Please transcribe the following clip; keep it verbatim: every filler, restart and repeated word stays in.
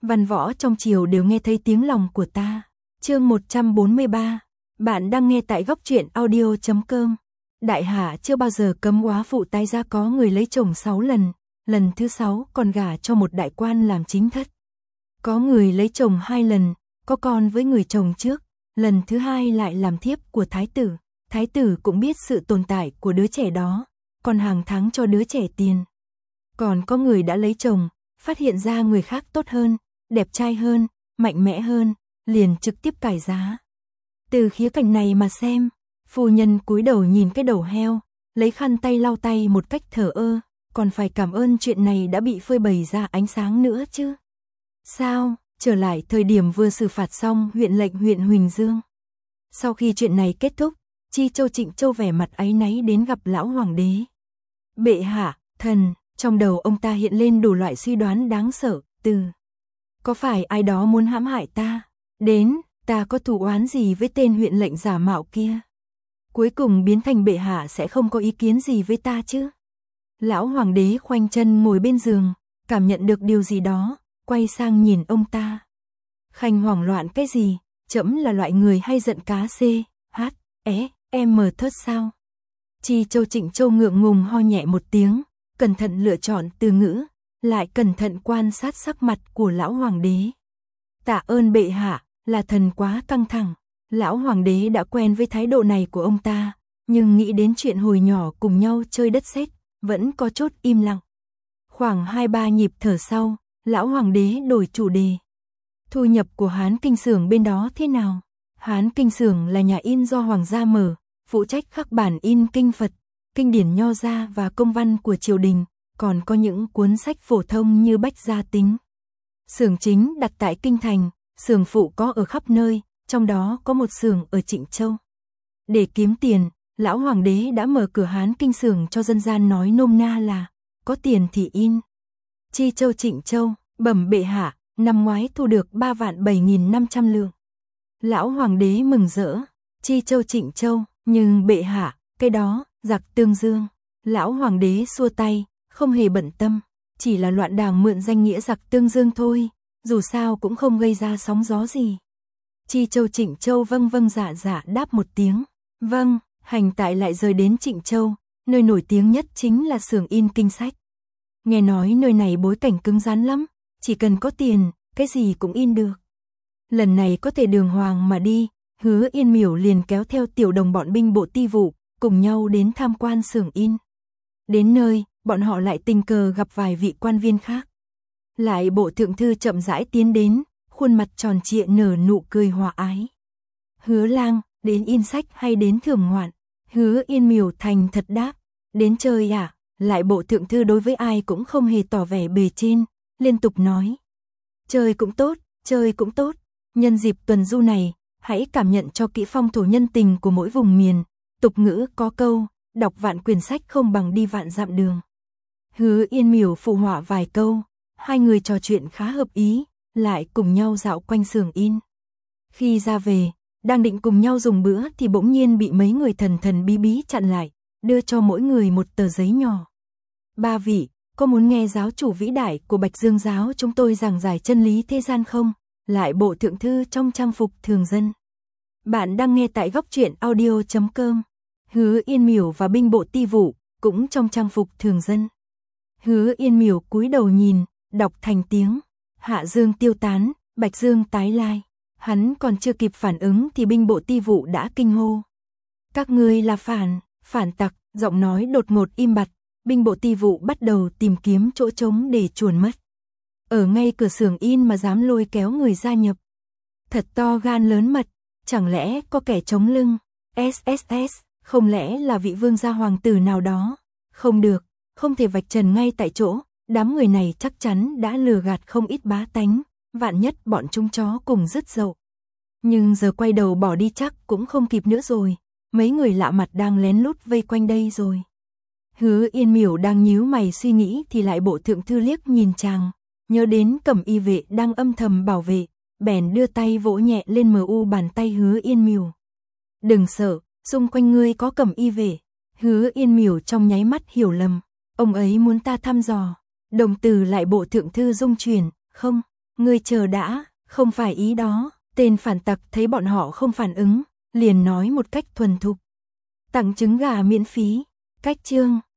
văn võ trong triều đều nghe thấy tiếng lòng của ta. Chương một trăm bốn mươi ba. Bạn đang nghe tại góc truyện audio chấm com. Đại hạ chưa bao giờ cấm góa phụ tái gia có người lấy chồng sáu lần, lần thứ sáu còn gả cho một đại quan làm chính thất. Có người lấy chồng hai lần, có con với người chồng trước, lần thứ hai lại làm thiếp của thái tử. Thái tử cũng biết sự tồn tại của đứa trẻ đó, còn hàng tháng cho đứa trẻ tiền. Còn có người đã lấy chồng, phát hiện ra người khác tốt hơn, đẹp trai hơn, mạnh mẽ hơn, liền trực tiếp cải giá. Từ khía cạnh này mà xem, phu nhân cúi đầu nhìn cái đầu heo, lấy khăn tay lau tay một cách thờ ơ, còn phải cảm ơn chuyện này đã bị phơi bày ra ánh sáng nữa chứ. Sao, trở lại thời điểm vừa xử phạt xong huyện lệnh huyện Huỳnh Dương. Sau khi chuyện này kết thúc, Chi Châu Trịnh Châu vẻ mặt áy náy đến gặp lão hoàng đế. Bệ hạ, thần, trong đầu ông ta hiện lên đủ loại suy đoán đáng sợ, từ có phải ai đó muốn hãm hại ta, đến ta có thù oán gì với tên huyện lệnh giả mạo kia. Cuối cùng biến thành bệ hạ sẽ không có ý kiến gì với ta chứ. Lão hoàng đế khoanh chân ngồi bên giường, cảm nhận được điều gì đó, quay sang nhìn ông ta. Khanh hoảng loạn cái gì, trẫm là loại người hay giận cá c, h, é, em mờ thớt sao. Chi Châu Trịnh Châu ngượng ngùng ho nhẹ một tiếng, cẩn thận lựa chọn từ ngữ, lại cẩn thận quan sát sắc mặt của lão hoàng đế. Tạ ơn bệ hạ, là thần quá căng thẳng. Lão hoàng đế đã quen với thái độ này của ông ta, nhưng nghĩ đến chuyện hồi nhỏ cùng nhau chơi đất sét, vẫn có chút im lặng. Khoảng hai ba nhịp thở sau, lão hoàng đế đổi chủ đề. Thu nhập của Hán Kinh Xưởng bên đó thế nào? Hán Kinh Xưởng là nhà in do hoàng gia mở, phụ trách khắc bản in kinh Phật, kinh điển nho gia và công văn của triều đình, còn có những cuốn sách phổ thông như Bách Gia Tính. Xưởng chính đặt tại Kinh Thành, xưởng phụ có ở khắp nơi, trong đó có một xưởng ở Trịnh Châu. Để kiếm tiền, lão hoàng đế đã mở cửa Hán Kinh Xưởng, cho dân gian nói nôm na là có tiền thì in. Chi Châu Trịnh Châu, bẩm bệ hạ, năm ngoái thu được ba vạn bảy nghìn năm trăm lượng. Lão hoàng đế mừng rỡ. Chi Châu Trịnh Châu, nhưng bệ hạ, cái đó, giặc Tương Dương. Lão hoàng đế xua tay, không hề bận tâm, chỉ là loạn đảng mượn danh nghĩa giặc Tương Dương thôi, dù sao cũng không gây ra sóng gió gì. Chi Châu Trịnh Châu vâng vâng dạ dạ đáp một tiếng. Vâng, hành tại lại rời đến Trịnh Châu, nơi nổi tiếng nhất chính là xưởng in kinh sách. Nghe nói nơi này bối cảnh cứng rắn lắm, chỉ cần có tiền, cái gì cũng in được. Lần này có thể đường hoàng mà đi, Hứa Yên Miểu liền kéo theo tiểu đồng bọn binh bộ ti vụ, cùng nhau đến tham quan xưởng in. Đến nơi, bọn họ lại tình cờ gặp vài vị quan viên khác. Lại bộ thượng thư chậm rãi tiến đến, khuôn mặt tròn trịa nở nụ cười hòa ái. Hứa lang, đến in sách hay đến thưởng ngoạn? Hứa Yên Miểu thành thật đáp, đến chơi à? Lại bộ thượng thư đối với ai cũng không hề tỏ vẻ bề trên, liên tục nói. Chơi cũng tốt, chơi cũng tốt. Nhân dịp tuần du này, hãy cảm nhận cho kỹ phong thổ nhân tình của mỗi vùng miền. Tục ngữ có câu, đọc vạn quyển sách không bằng đi vạn dặm đường. Hứa Yên Miểu phụ họa vài câu, hai người trò chuyện khá hợp ý, lại cùng nhau dạo quanh xưởng in. Khi ra về, đang định cùng nhau dùng bữa thì bỗng nhiên bị mấy người thần thần bí bí chặn lại, đưa cho mỗi người một tờ giấy nhỏ. Ba vị, có muốn nghe giáo chủ vĩ đại của Bạch Dương giáo chúng tôi giảng giải chân lý thế gian không? Lại bộ thượng thư trong trang phục thường dân. Bạn đang nghe tại góc truyện audio chấm com. Hứa Yên Miểu và binh bộ ti vụ cũng trong trang phục thường dân. Hứa Yên Miểu cúi đầu nhìn, đọc thành tiếng. Hạ Dương tiêu tán, Bạch Dương tái lai. Hắn còn chưa kịp phản ứng thì binh bộ ti vụ đã kinh hô. Các ngươi là phản, phản tặc, giọng nói đột ngột im bặt. Binh bộ ti vụ bắt đầu tìm kiếm chỗ trống để chuồn mất. Ở ngay cửa xưởng in mà dám lôi kéo người gia nhập. Thật to gan lớn mật, chẳng lẽ có kẻ chống lưng? ét ét ét, không lẽ là vị vương gia hoàng tử nào đó? Không được, không thể vạch trần ngay tại chỗ, đám người này chắc chắn đã lừa gạt không ít bá tánh, vạn nhất bọn chúng chó cùng dứt dậu. Nhưng giờ quay đầu bỏ đi chắc cũng không kịp nữa rồi, mấy người lạ mặt đang lén lút vây quanh đây rồi. Hứa Yên Miểu đang nhíu mày suy nghĩ thì lại bộ thượng thư liếc nhìn chàng, nhớ đến Cẩm Y vệ đang âm thầm bảo vệ, bèn đưa tay vỗ nhẹ lên mờ u bàn tay Hứa Yên Miểu. Đừng sợ, xung quanh ngươi có Cẩm Y vệ. Hứa Yên Miểu trong nháy mắt hiểu lầm, ông ấy muốn ta thăm dò. Đồng từ lại bộ thượng thư rung chuyển, không, Ngươi chờ đã, không phải ý đó. Tên phản tặc thấy bọn họ không phản ứng, liền nói một cách thuần thục. Tặng trứng gà miễn phí. Cách chương